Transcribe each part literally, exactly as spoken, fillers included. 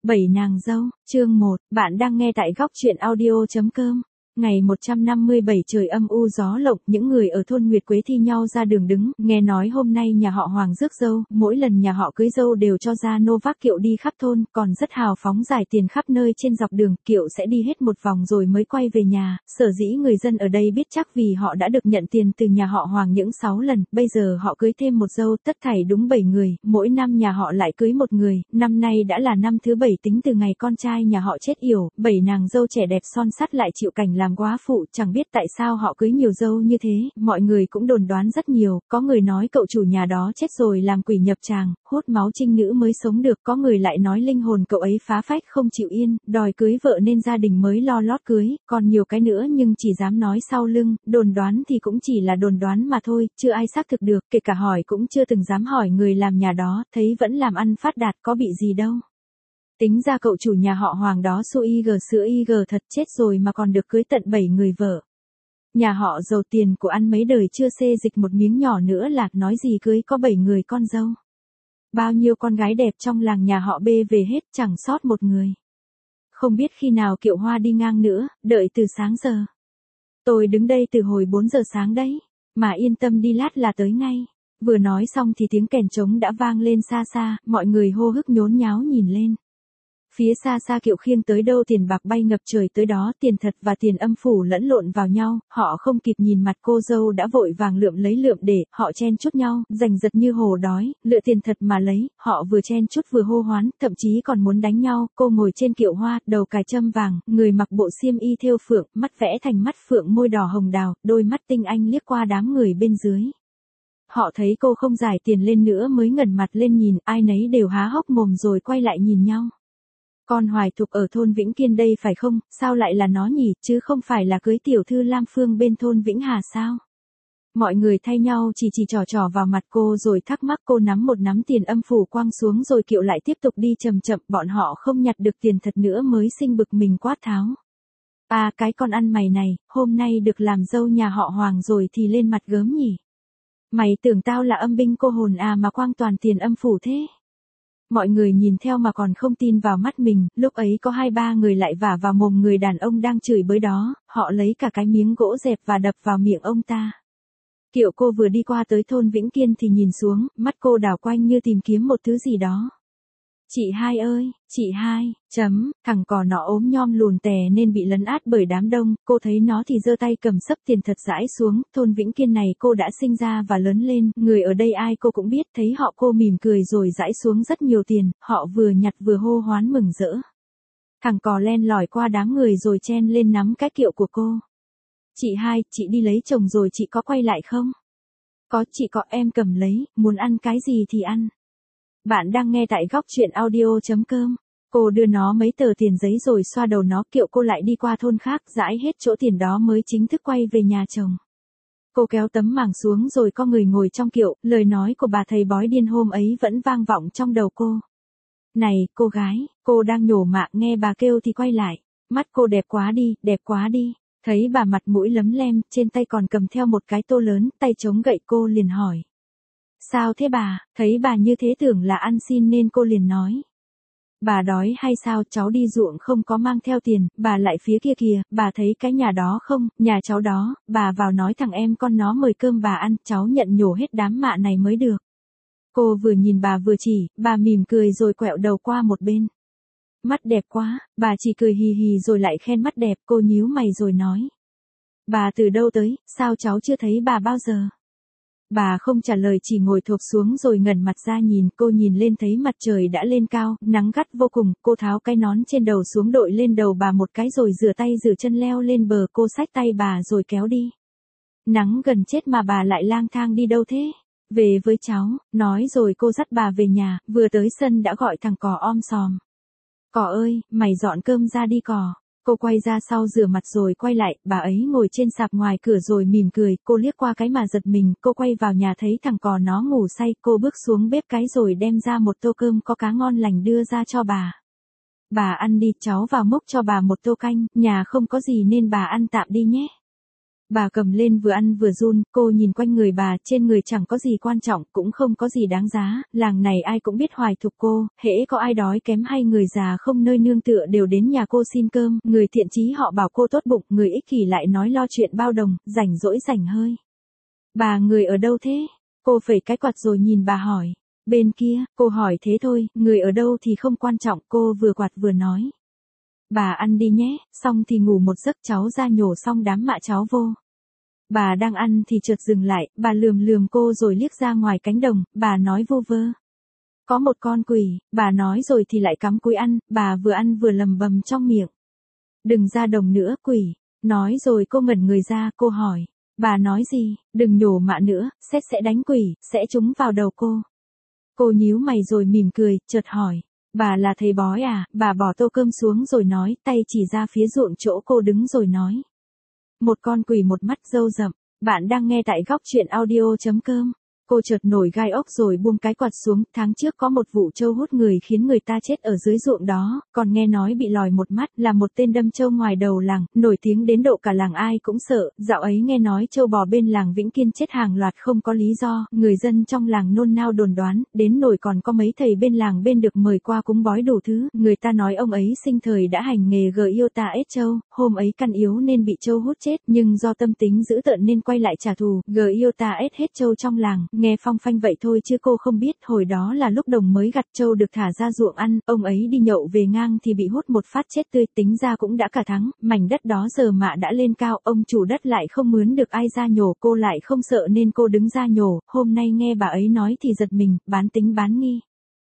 Bảy nàng dâu, chương một, bạn đang nghe tại góc truyện audio chấm com. Ngày một trăm năm mươi bảy trời âm u gió lộng, những người ở thôn Nguyệt Quế thi nhau ra đường đứng, nghe nói hôm nay nhà họ Hoàng rước dâu, mỗi lần nhà họ cưới dâu đều cho ra nô vác kiệu đi khắp thôn, còn rất hào phóng giải tiền khắp nơi trên dọc đường, kiệu sẽ đi hết một vòng rồi mới quay về nhà, sở dĩ người dân ở đây biết chắc vì họ đã được nhận tiền từ nhà họ Hoàng những sáu lần, bây giờ họ cưới thêm một dâu, tất thảy đúng bảy người, mỗi năm nhà họ lại cưới một người, năm nay đã là năm thứ bảy tính từ ngày con trai nhà họ chết yểu, bảy nàng dâu trẻ đẹp son sắt lại chịu cảnh làm quá phụ, chẳng biết tại sao họ cưới nhiều dâu như thế, mọi người cũng đồn đoán rất nhiều, có người nói cậu chủ nhà đó chết rồi làm quỷ nhập tràng, hút máu trinh nữ mới sống được, có người lại nói linh hồn cậu ấy phá phách không chịu yên, đòi cưới vợ nên gia đình mới lo lót cưới, còn nhiều cái nữa nhưng chỉ dám nói sau lưng, đồn đoán thì cũng chỉ là đồn đoán mà thôi, chưa ai xác thực được, kể cả hỏi cũng chưa từng dám hỏi người làm nhà đó, thấy vẫn làm ăn phát đạt có bị gì đâu. Tính ra cậu chủ nhà họ Hoàng đó su y gờ sữa y gờ thật chết rồi mà còn được cưới tận bảy người vợ. Nhà họ giàu tiền của ăn mấy đời chưa xê dịch một miếng nhỏ nữa là nói gì cưới có bảy người con dâu. Bao nhiêu con gái đẹp trong làng nhà họ bê về hết chẳng sót một người. Không biết khi nào kiệu hoa đi ngang nữa, đợi từ sáng giờ. Tôi đứng đây từ hồi bốn giờ sáng đấy, mà yên tâm đi lát là tới ngay. Vừa nói xong thì tiếng kèn trống đã vang lên xa xa, mọi người hô hức nhốn nháo nhìn lên. Phía xa xa kiệu khiêng tới đâu tiền bạc bay ngập trời tới đó, tiền thật và tiền âm phủ lẫn lộn vào nhau, họ không kịp nhìn mặt cô dâu đã vội vàng lượm lấy lượm để, họ chen chúc nhau, giành giật như hổ đói, lựa tiền thật mà lấy, họ vừa chen chúc vừa hô hoán, thậm chí còn muốn đánh nhau, cô ngồi trên kiệu hoa, đầu cài châm vàng, người mặc bộ xiêm y thêu phượng, mắt vẽ thành mắt phượng môi đỏ hồng đào, đôi mắt tinh anh liếc qua đám người bên dưới. Họ thấy cô không giải tiền lên nữa mới ngẩng mặt lên nhìn, ai nấy đều há hốc mồm rồi quay lại nhìn nhau. Con Hoài Thục ở thôn Vĩnh Kiên đây phải không, sao lại là nó nhỉ, chứ không phải là cưới tiểu thư Lam Phương bên thôn Vĩnh Hà sao? Mọi người thay nhau chỉ chỉ trò trò vào mặt cô rồi thắc mắc, cô nắm một nắm tiền âm phủ quăng xuống rồi kiệu lại tiếp tục đi chậm chậm, bọn họ không nhặt được tiền thật nữa mới sinh bực mình quát tháo. À cái con ăn mày này, hôm nay được làm dâu nhà họ Hoàng rồi thì lên mặt gớm nhỉ? Mày tưởng tao là âm binh cô hồn à mà quăng toàn tiền âm phủ thế? Mọi người nhìn theo mà còn không tin vào mắt mình, lúc ấy có hai ba người lại vả vào mồm người đàn ông đang chửi bới đó, họ lấy cả cái miếng gỗ dẹp và đập vào miệng ông ta. Kiệu cô vừa đi qua tới thôn Vĩnh Kiên thì nhìn xuống, mắt cô đảo quanh như tìm kiếm một thứ gì đó. Chị hai ơi, chị hai, chấm, thằng cò nó ốm nhom lùn tè nên bị lấn át bởi đám đông, cô thấy nó thì giơ tay cầm xấp tiền thật rãi xuống, thôn Vĩnh Kiên này cô đã sinh ra và lớn lên, người ở đây ai cô cũng biết, thấy họ cô mỉm cười rồi rãi xuống rất nhiều tiền, họ vừa nhặt vừa hô hoán mừng rỡ. Thằng cò len lỏi qua đám người rồi chen lên nắm cái kiệu của cô. Chị hai, chị đi lấy chồng rồi chị có quay lại không? Có, chị có, em cầm lấy, muốn ăn cái gì thì ăn. Bạn đang nghe tại góc truyện audio chấm com. Cô đưa nó mấy tờ tiền giấy rồi xoa đầu nó, kiệu cô lại đi qua thôn khác, rãi hết chỗ tiền đó mới chính thức quay về nhà chồng. Cô kéo tấm mảng xuống rồi có người ngồi trong kiệu, lời nói của bà thầy bói điên hôm ấy vẫn vang vọng trong đầu cô. Này, cô gái, cô đang nhổ mạ, nghe bà kêu thì quay lại. Mắt cô đẹp quá đi, đẹp quá đi. Thấy bà mặt mũi lấm lem, trên tay còn cầm theo một cái tô lớn, tay chống gậy, cô liền hỏi. Sao thế bà, thấy bà như thế tưởng là ăn xin nên cô liền nói. Bà đói hay sao, cháu đi ruộng không có mang theo tiền, bà lại phía kia kìa, bà thấy cái nhà đó không, nhà cháu đó, bà vào nói thằng em con nó mời cơm bà ăn, cháu nhận nhổ hết đám mạ này mới được. Cô vừa nhìn bà vừa chỉ, bà mỉm cười rồi quẹo đầu qua một bên. Mắt đẹp quá, bà chỉ cười hì hì rồi lại khen mắt đẹp, cô nhíu mày rồi nói. Bà từ đâu tới, sao cháu chưa thấy bà bao giờ? Bà không trả lời chỉ ngồi thụp xuống rồi ngẩng mặt ra nhìn, cô nhìn lên thấy mặt trời đã lên cao, nắng gắt vô cùng, cô tháo cái nón trên đầu xuống đội lên đầu bà một cái rồi rửa tay rửa chân leo lên bờ, cô xách tay bà rồi kéo đi. Nắng gần chết mà bà lại lang thang đi đâu thế? Về với cháu, nói rồi cô dắt bà về nhà, vừa tới sân đã gọi thằng cò om sòm. Cò ơi, mày dọn cơm ra đi cò. Cô quay ra sau rửa mặt rồi quay lại, bà ấy ngồi trên sạp ngoài cửa rồi mỉm cười, cô liếc qua cái mà giật mình, cô quay vào nhà thấy thằng cò nó ngủ say, cô bước xuống bếp cái rồi đem ra một tô cơm có cá ngon lành đưa ra cho bà. Bà ăn đi, cháu vào múc cho bà một tô canh, nhà không có gì nên bà ăn tạm đi nhé. Bà cầm lên vừa ăn vừa run, cô nhìn quanh người bà, trên người chẳng có gì quan trọng, cũng không có gì đáng giá, làng này ai cũng biết Hoài Thục cô, hễ có ai đói kém hay người già không nơi nương tựa đều đến nhà cô xin cơm, người thiện chí họ bảo cô tốt bụng, người ích kỷ lại nói lo chuyện bao đồng, rảnh rỗi rảnh hơi. Bà người ở đâu thế? Cô phẩy cái quạt rồi nhìn bà hỏi. Bên kia, cô hỏi thế thôi, người ở đâu thì không quan trọng, cô vừa quạt vừa nói. Bà ăn đi nhé, xong thì ngủ một giấc, cháu ra nhổ xong đám mạ cháu vô. Bà đang ăn thì chợt dừng lại, bà lườm lườm cô rồi liếc ra ngoài cánh đồng, bà nói vô vơ. Có một con quỷ, bà nói rồi thì lại cắm cúi ăn, bà vừa ăn vừa lầm bầm trong miệng. Đừng ra đồng nữa, quỷ. Nói rồi cô ngẩn người ra, cô hỏi. Bà nói gì, đừng nhổ mạ nữa, xét sẽ đánh quỷ, sẽ trúng vào đầu cô. Cô nhíu mày rồi mỉm cười, chợt hỏi. Bà là thầy bói à? Bà bỏ tô cơm xuống rồi nói, tay chỉ ra phía ruộng chỗ cô đứng rồi nói. Một con quỷ một mắt râu rậm. Bạn đang nghe tại góc truyện audio.com. Cô chợt nổi gai ốc rồi buông cái quạt xuống, tháng trước có một vụ trâu hút người khiến người ta chết ở dưới ruộng đó, còn nghe nói bị lòi một mắt là một tên đâm trâu ngoài đầu làng, nổi tiếng đến độ cả làng ai cũng sợ, dạo ấy nghe nói trâu bò bên làng Vĩnh Kiên chết hàng loạt không có lý do, người dân trong làng nôn nao đồn đoán, đến nổi còn có mấy thầy bên làng bên được mời qua cúng bói đủ thứ, người ta nói ông ấy sinh thời đã hành nghề gờ yêu ta ết trâu, hôm ấy căn yếu nên bị trâu hút chết, nhưng do tâm tính dữ tợn nên quay lại trả thù, gờ yêu ta ết hết trâu trong làng. Nghe phong phanh vậy thôi chứ cô không biết, hồi đó là lúc đồng mới gặt trâu được thả ra ruộng ăn, ông ấy đi nhậu về ngang thì bị hút một phát chết tươi, tính ra cũng đã cả tháng, mảnh đất đó giờ mạ đã lên cao, ông chủ đất lại không mướn được ai ra nhổ, cô lại không sợ nên cô đứng ra nhổ, hôm nay nghe bà ấy nói thì giật mình, bán tính bán nghi.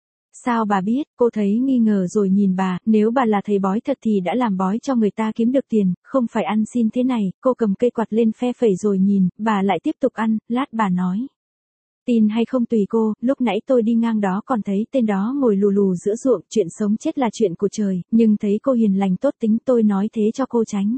Sao bà biết? Cô thấy nghi ngờ rồi nhìn bà, nếu bà là thầy bói thật thì đã làm bói cho người ta kiếm được tiền, không phải ăn xin thế này, cô cầm cây quạt lên phe phẩy rồi nhìn, bà lại tiếp tục ăn, lát bà nói. Tin hay không tùy cô, lúc nãy tôi đi ngang đó còn thấy tên đó ngồi lù lù giữa ruộng, chuyện sống chết là chuyện của trời, nhưng thấy cô hiền lành tốt tính tôi nói thế cho cô tránh.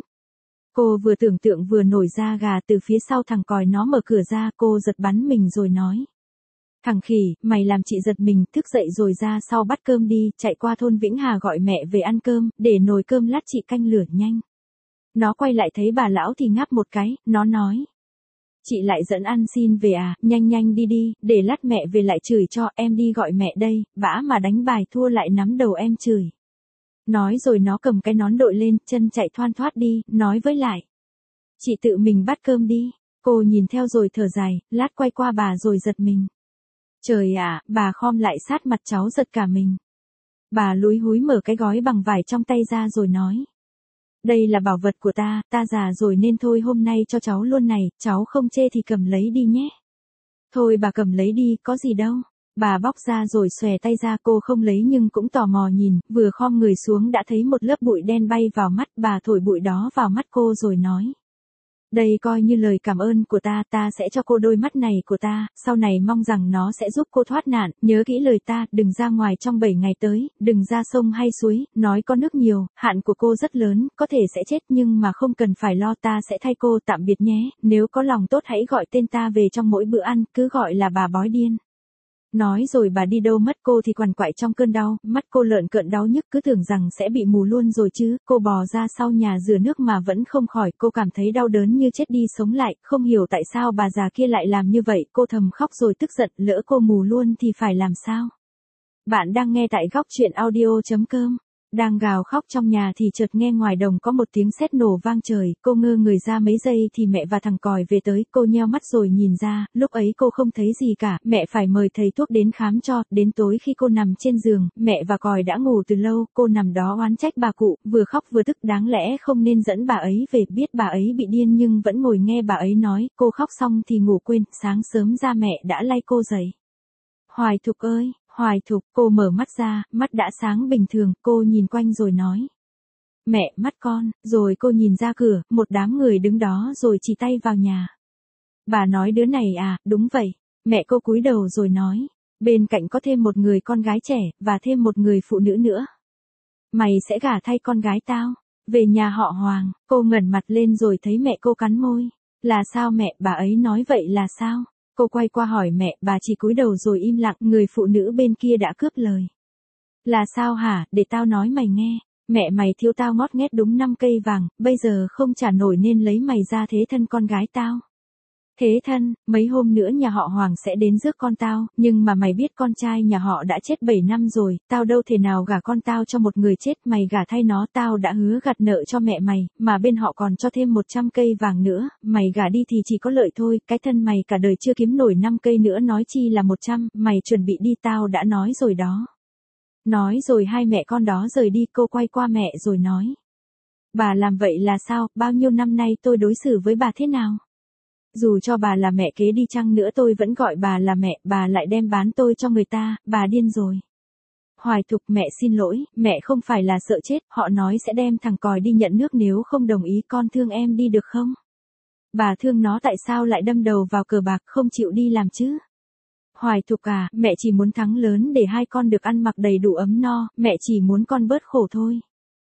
Cô vừa tưởng tượng vừa nổi da gà, từ phía sau thằng còi nó mở cửa ra, cô giật bắn mình rồi nói. Thằng khỉ, mày làm chị giật mình, thức dậy rồi ra sau bắt cơm đi, chạy qua thôn Vĩnh Hà gọi mẹ về ăn cơm, để nồi cơm lát chị canh lửa nhanh. Nó quay lại thấy bà lão thì ngáp một cái, nó nói. Chị lại dẫn ăn xin về à, nhanh nhanh đi đi, để lát mẹ về lại chửi cho, em đi gọi mẹ đây, bả mà đánh bài thua lại nắm đầu em chửi. Nói rồi nó cầm cái nón đội lên, chân chạy thoăn thoắt đi, nói với lại. Chị tự mình bắt cơm đi, cô nhìn theo rồi thở dài, lát quay qua bà rồi giật mình. Trời ạ, bà khom lại sát mặt cháu giật cả mình. Bà lúi húi mở cái gói bằng vải trong tay ra rồi nói. Đây là bảo vật của ta, ta già rồi nên thôi hôm nay cho cháu luôn này, cháu không chê thì cầm lấy đi nhé. Thôi bà cầm lấy đi, có gì đâu. Bà bóc ra rồi xòe tay ra, cô không lấy nhưng cũng tò mò nhìn, vừa khom người xuống đã thấy một lớp bụi đen bay vào mắt, bà thổi bụi đó vào mắt cô rồi nói. Đây coi như lời cảm ơn của ta, ta sẽ cho cô đôi mắt này của ta, sau này mong rằng nó sẽ giúp cô thoát nạn, nhớ kỹ lời ta, đừng ra ngoài trong bảy ngày tới, đừng ra sông hay suối, nói có nước nhiều, hạn của cô rất lớn, có thể sẽ chết nhưng mà không cần phải lo, ta sẽ thay cô, tạm biệt nhé, nếu có lòng tốt hãy gọi tên ta về trong mỗi bữa ăn, cứ gọi là bà bói điên. Nói rồi bà đi đâu mất, cô thì quằn quại trong cơn đau, mắt cô lợn cợn đau nhức, cứ tưởng rằng sẽ bị mù luôn rồi chứ, cô bò ra sau nhà rửa nước mà vẫn không khỏi, cô cảm thấy đau đớn như chết đi sống lại, không hiểu tại sao bà già kia lại làm như vậy, cô thầm khóc rồi tức giận, lỡ cô mù luôn thì phải làm sao? Bạn đang nghe tại góc truyện audio.com. Đang gào khóc trong nhà thì chợt nghe ngoài đồng có một tiếng sét nổ vang trời, cô ngơ người ra mấy giây thì mẹ và thằng còi về tới, cô nheo mắt rồi nhìn ra, lúc ấy cô không thấy gì cả, mẹ phải mời thầy thuốc đến khám cho, đến tối khi cô nằm trên giường, mẹ và còi đã ngủ từ lâu, cô nằm đó oán trách bà cụ, vừa khóc vừa tức, đáng lẽ không nên dẫn bà ấy về, biết bà ấy bị điên nhưng vẫn ngồi nghe bà ấy nói, cô khóc xong thì ngủ quên, sáng sớm ra mẹ đã lay cô dậy. Hoài Thục ơi! Hoài Thục, cô mở mắt ra, mắt đã sáng bình thường, cô nhìn quanh rồi nói. Mẹ, mắt con, rồi cô nhìn ra cửa, một đám người đứng đó rồi chỉ tay vào nhà. Bà nói đứa này à, đúng vậy. Mẹ cô cúi đầu rồi nói. Bên cạnh có thêm một người con gái trẻ, và thêm một người phụ nữ nữa. Mày sẽ gả thay con gái tao. Về nhà họ Hoàng, cô ngẩng mặt lên rồi thấy mẹ cô cắn môi. Là sao mẹ, bà ấy nói vậy là sao? Cô quay qua hỏi mẹ, bà chỉ cúi đầu rồi im lặng, người phụ nữ bên kia đã cướp lời. Là sao hả, để tao nói mày nghe. Mẹ mày thiếu tao ngót nghét đúng năm cây vàng, bây giờ không trả nổi nên lấy mày ra thế thân con gái tao. Thế thân, mấy hôm nữa nhà họ Hoàng sẽ đến rước con tao, nhưng mà mày biết con trai nhà họ đã chết bảy năm rồi, tao đâu thể nào gả con tao cho một người chết, mày gả thay nó, tao đã hứa gặt nợ cho mẹ mày, mà bên họ còn cho thêm một trăm cây vàng nữa, mày gả đi thì chỉ có lợi thôi, cái thân mày cả đời chưa kiếm nổi năm cây nữa nói chi là một trăm, mày chuẩn bị đi tao đã nói rồi đó. Nói rồi hai mẹ con đó rời đi, cô quay qua mẹ rồi nói. Bà làm vậy là sao, bao nhiêu năm nay tôi đối xử với bà thế nào? Dù cho bà là mẹ kế đi chăng nữa tôi vẫn gọi bà là mẹ, bà lại đem bán tôi cho người ta, bà điên rồi. Hoài Thục, mẹ xin lỗi, mẹ không phải là sợ chết, họ nói sẽ đem thằng còi đi nhận nước nếu không đồng ý, con thương em đi được không? Bà thương nó tại sao lại đâm đầu vào cờ bạc không chịu đi làm chứ? Hoài Thục à, mẹ chỉ muốn thắng lớn để hai con được ăn mặc đầy đủ ấm no, mẹ chỉ muốn con bớt khổ thôi.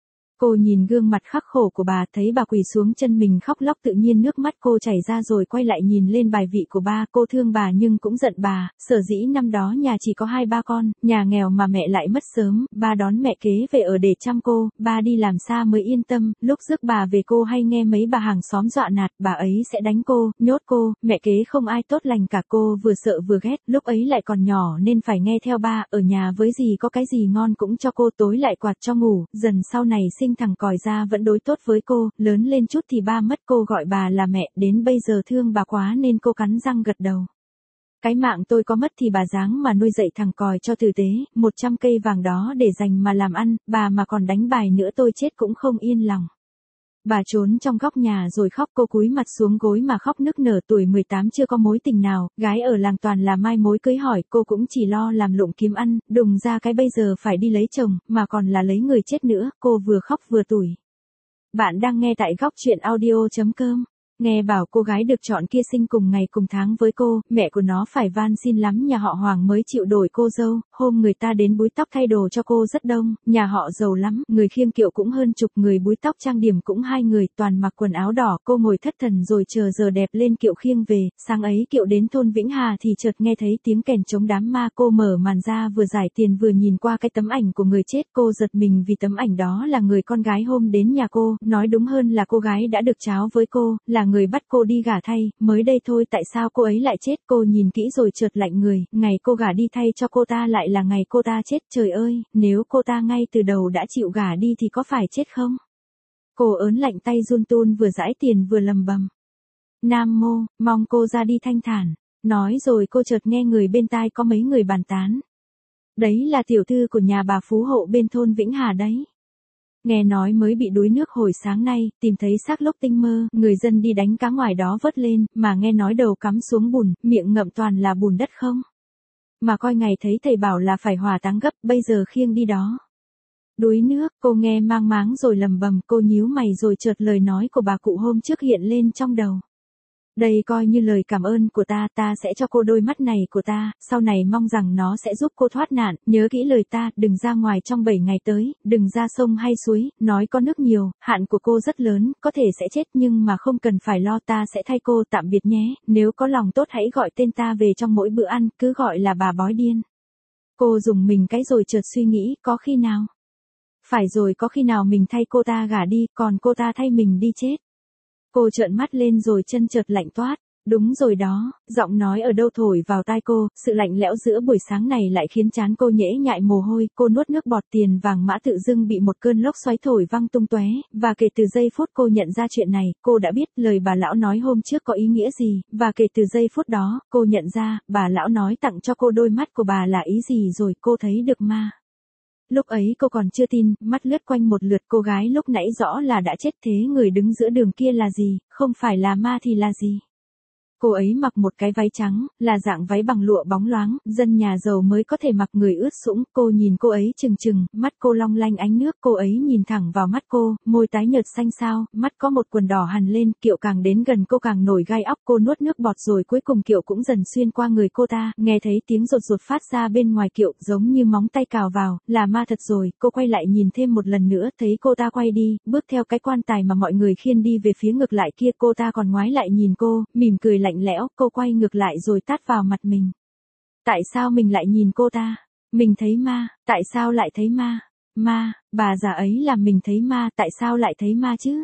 Cô nhìn gương mặt khắc khổ của bà, thấy bà quỳ xuống chân mình khóc lóc, tự nhiên nước mắt cô chảy ra rồi quay lại nhìn lên bài vị của ba, cô thương bà nhưng cũng giận bà, sở dĩ năm đó nhà chỉ có hai ba con, nhà nghèo mà mẹ lại mất sớm, ba đón mẹ kế về ở để chăm cô, ba đi làm xa mới yên tâm, lúc rước bà về cô hay nghe mấy bà hàng xóm dọa nạt, bà ấy sẽ đánh cô, nhốt cô, mẹ kế không ai tốt lành cả, cô vừa sợ vừa ghét, lúc ấy lại còn nhỏ nên phải nghe theo ba, ở nhà với gì có cái gì ngon cũng cho cô, tối lại quạt cho ngủ, dần sau này sinh thằng còi ra vẫn đối tốt với cô, lớn lên chút thì ba mất, cô gọi bà là mẹ, đến bây giờ thương bà quá nên cô cắn răng gật đầu. Cái mạng tôi có mất thì bà dáng mà nuôi dạy thằng còi cho tử tế, một trăm cây vàng đó để dành mà làm ăn, bà mà còn đánh bài nữa tôi chết cũng không yên lòng. Bà trốn trong góc nhà rồi khóc, cô cúi mặt xuống gối mà khóc nức nở, tuổi mười tám chưa có mối tình nào, gái ở làng toàn là mai mối cưới hỏi, cô cũng chỉ lo làm lụng kiếm ăn, đùng ra cái bây giờ phải đi lấy chồng, mà còn là lấy người chết nữa, cô vừa khóc vừa tủi. Bạn đang nghe tại góc chuyện audio chấm com. Nghe bảo cô gái được chọn kia sinh cùng ngày cùng tháng với cô, mẹ của nó phải van xin lắm nhà họ Hoàng mới chịu đổi cô dâu, hôm người ta đến búi tóc thay đồ cho cô rất đông, nhà họ giàu lắm, người khiêng kiệu cũng hơn chục người, búi tóc trang điểm cũng hai người, toàn mặc quần áo đỏ, cô ngồi thất thần rồi chờ giờ đẹp lên kiệu khiêng về, sáng ấy kiệu đến thôn Vĩnh Hà thì chợt nghe thấy tiếng kèn trống đám ma, cô mở màn ra vừa giải tiền vừa nhìn qua cái tấm ảnh của người chết, cô giật mình vì tấm ảnh đó là người con gái hôm đến nhà cô, nói đúng hơn là cô gái đã được cháo với cô, là người bắt cô đi gả thay, mới đây thôi tại sao cô ấy lại chết, cô nhìn kỹ rồi chợt lạnh người, ngày cô gả đi thay cho cô ta lại là ngày cô ta chết, trời ơi, nếu cô ta ngay từ đầu đã chịu gả đi thì có phải chết không? Cô ớn lạnh tay run run vừa giãi tiền vừa lầm bầm. Nam mô, mong cô ra đi thanh thản, nói rồi cô chợt nghe người bên tai có mấy người bàn tán. Đấy là tiểu thư của nhà bà phú hộ bên thôn Vĩnh Hà đấy. Nghe nói mới bị đuối nước hồi sáng nay, tìm thấy xác lúc tinh mơ, người dân đi đánh cá ngoài đó vớt lên, mà nghe nói đầu cắm xuống bùn, miệng ngậm toàn là bùn đất không. Mà coi ngày thấy thầy bảo là phải hỏa táng gấp, bây giờ khiêng đi đó. Đuối nước, cô nghe mang máng rồi lầm bầm, cô nhíu mày rồi chợt lời nói của bà cụ hôm trước hiện lên trong đầu. Đây coi như lời cảm ơn của ta, ta sẽ cho cô đôi mắt này của ta, sau này mong rằng nó sẽ giúp cô thoát nạn, nhớ kỹ lời ta, đừng ra ngoài trong bảy ngày tới, đừng ra sông hay suối, nói có nước nhiều, hạn của cô rất lớn, có thể sẽ chết nhưng mà không cần phải lo, ta sẽ thay cô, tạm biệt nhé, nếu có lòng tốt hãy gọi tên ta về trong mỗi bữa ăn, cứ gọi là bà bói điên. Cô dùng mình cái rồi chợt suy nghĩ, có khi nào? Phải rồi, có khi nào mình thay cô ta gả đi, còn cô ta thay mình đi chết? Cô trợn mắt lên rồi chân chợt lạnh toát. Đúng rồi đó, giọng nói ở đâu thổi vào tai cô, sự lạnh lẽo giữa buổi sáng này lại khiến trán cô nhễ nhại mồ hôi, cô nuốt nước bọt, tiền vàng mã tự dưng bị một cơn lốc xoáy thổi văng tung tóe, và kể từ giây phút cô nhận ra chuyện này, cô đã biết lời bà lão nói hôm trước có ý nghĩa gì, và kể từ giây phút đó, cô nhận ra, bà lão nói tặng cho cô đôi mắt của bà là ý gì rồi, cô thấy được ma. Lúc ấy cô còn chưa tin, mắt lướt quanh một lượt, cô gái lúc nãy rõ là đã chết, thế người đứng giữa đường kia là gì, không phải là ma thì là gì? Cô ấy mặc một cái váy trắng, là dạng váy bằng lụa bóng loáng, dân nhà giàu mới có thể mặc, người ướt sũng, cô nhìn cô ấy chừng chừng, mắt cô long lanh ánh nước, cô ấy nhìn thẳng vào mắt cô, môi tái nhợt xanh xao, mắt có một quần đỏ hằn lên, kiệu càng đến gần cô càng nổi gai óc, cô nuốt nước bọt rồi cuối cùng kiệu cũng dần xuyên qua người cô ta, nghe thấy tiếng rột rột phát ra bên ngoài kiệu, giống như móng tay cào vào, là ma thật rồi, cô quay lại nhìn thêm một lần nữa, thấy cô ta quay đi, bước theo cái quan tài mà mọi người khiêng đi về phía ngược lại kia, cô ta còn ngoái lại nhìn cô, mỉm cười lạnh lẽo, cô quay ngược lại rồi tát vào mặt mình. Tại sao mình lại nhìn cô ta? Mình thấy ma, tại sao lại thấy ma? Ma, bà già ấy làm mình thấy ma, tại sao lại thấy ma chứ?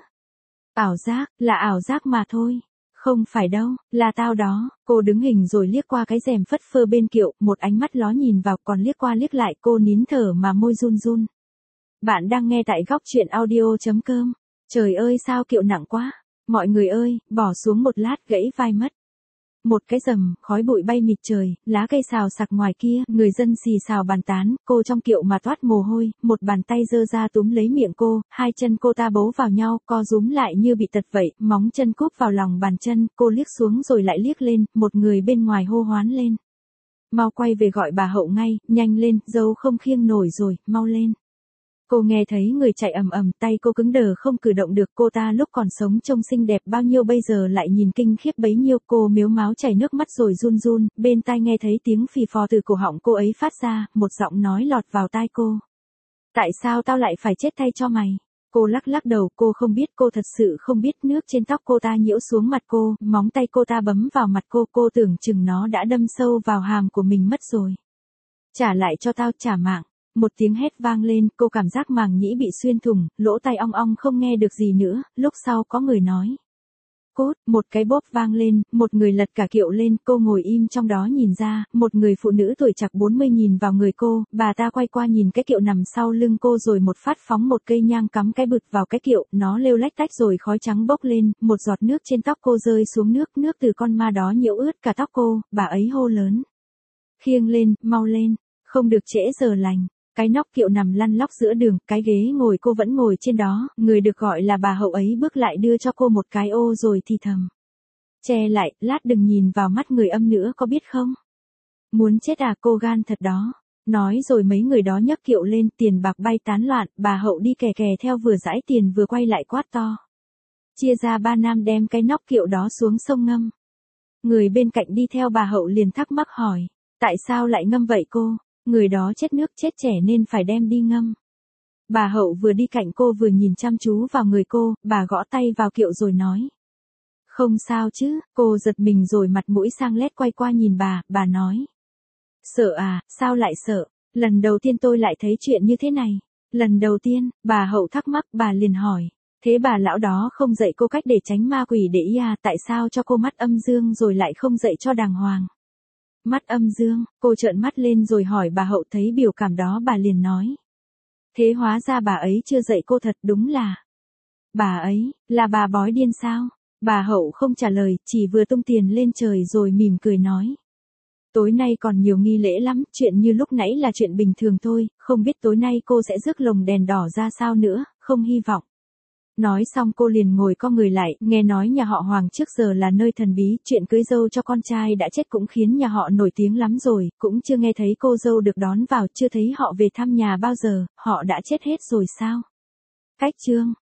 Ảo giác, là ảo giác mà thôi. Không phải đâu, là tao đó. Cô đứng hình rồi liếc qua cái rèm phất phơ bên kiệu, một ánh mắt ló nhìn vào, còn liếc qua liếc lại, cô nín thở mà môi run run. Bạn đang nghe tại góc truyện audio.com. Trời ơi sao kiệu nặng quá. Mọi người ơi, bỏ xuống một lát gãy vai mất. Một cái rầm, khói bụi bay mịt trời, lá cây xào sạc ngoài kia, người dân xì xào bàn tán, cô trong kiệu mà toát mồ hôi, một bàn tay giơ ra túm lấy miệng cô, hai chân cô ta bấu vào nhau, co rúm lại như bị tật vậy, móng chân cúp vào lòng bàn chân, cô liếc xuống rồi lại liếc lên, một người bên ngoài hô hoán lên. Mau quay về gọi bà Hậu ngay, nhanh lên, dâu không khiêng nổi rồi, mau lên. Cô nghe thấy người chạy ầm ầm, tay cô cứng đờ không cử động được, cô ta lúc còn sống trông xinh đẹp bao nhiêu bây giờ lại nhìn kinh khiếp bấy nhiêu, cô mếu máo chảy nước mắt rồi run run, bên tai nghe thấy tiếng phì phò từ cổ họng cô ấy phát ra, một giọng nói lọt vào tai cô. Tại sao tao lại phải chết thay cho mày? Cô lắc lắc đầu, cô không biết, cô thật sự không biết, nước trên tóc cô ta nhiễu xuống mặt cô, móng tay cô ta bấm vào mặt cô, cô tưởng chừng nó đã đâm sâu vào hàm của mình mất rồi. Trả lại cho tao, trả mạng. Một tiếng hét vang lên, cô cảm giác màng nhĩ bị xuyên thủng, lỗ tai ong ong không nghe được gì nữa, lúc sau có người nói. Cốt, một cái bốp vang lên, một người lật cả kiệu lên, cô ngồi im trong đó nhìn ra, một người phụ nữ tuổi chạc bốn mươi nhìn vào người cô, bà ta quay qua nhìn cái kiệu nằm sau lưng cô rồi một phát phóng một cây nhang cắm cái bực vào cái kiệu, nó lêu lách tách rồi khói trắng bốc lên, một giọt nước trên tóc cô rơi xuống nước, nước từ con ma đó nhiễu ướt cả tóc cô, bà ấy hô lớn. Khiêng lên, mau lên, không được trễ giờ lành. Cái nóc kiệu nằm lăn lóc giữa đường, cái ghế ngồi cô vẫn ngồi trên đó, người được gọi là bà Hậu ấy bước lại đưa cho cô một cái ô rồi thì thầm. Che lại, lát đừng nhìn vào mắt người âm nữa có biết không? Muốn chết à, cô gan thật đó. Nói rồi mấy người đó nhấc kiệu lên, tiền bạc bay tán loạn, bà Hậu đi kè kè theo vừa dãi tiền vừa quay lại quát to. Chia ra ba nam đem cái nóc kiệu đó xuống sông ngâm. Người bên cạnh đi theo bà Hậu liền thắc mắc hỏi, tại sao lại ngâm vậy cô? Người đó chết nước chết trẻ nên phải đem đi ngâm. Bà Hậu vừa đi cạnh cô vừa nhìn chăm chú vào người cô, bà gõ tay vào kiệu rồi nói. Không sao chứ, cô giật mình rồi mặt mũi sang lét quay qua nhìn bà, bà nói. Sợ à, sao lại sợ, lần đầu tiên tôi lại thấy chuyện như thế này. Lần đầu tiên, bà Hậu thắc mắc, bà liền hỏi. Thế bà lão đó không dạy cô cách để tránh ma quỷ để ý à, tại sao cho cô mắt âm dương rồi lại không dạy cho đàng hoàng? Mắt âm dương, cô trợn mắt lên rồi hỏi bà Hậu, thấy biểu cảm đó bà liền nói. Thế hóa ra bà ấy chưa dạy cô thật, đúng là. Bà ấy, là bà bói điên sao? Bà Hậu không trả lời, chỉ vừa tung tiền lên trời rồi mỉm cười nói. Tối nay còn nhiều nghi lễ lắm, chuyện như lúc nãy là chuyện bình thường thôi, không biết tối nay cô sẽ rước lồng đèn đỏ ra sao nữa, không hy vọng. Nói xong cô liền ngồi co người lại, nghe nói nhà họ Hoàng trước giờ là nơi thần bí, chuyện cưới dâu cho con trai đã chết cũng khiến nhà họ nổi tiếng lắm rồi, cũng chưa nghe thấy cô dâu được đón vào, chưa thấy họ về thăm nhà bao giờ, họ đã chết hết rồi sao? Cách chương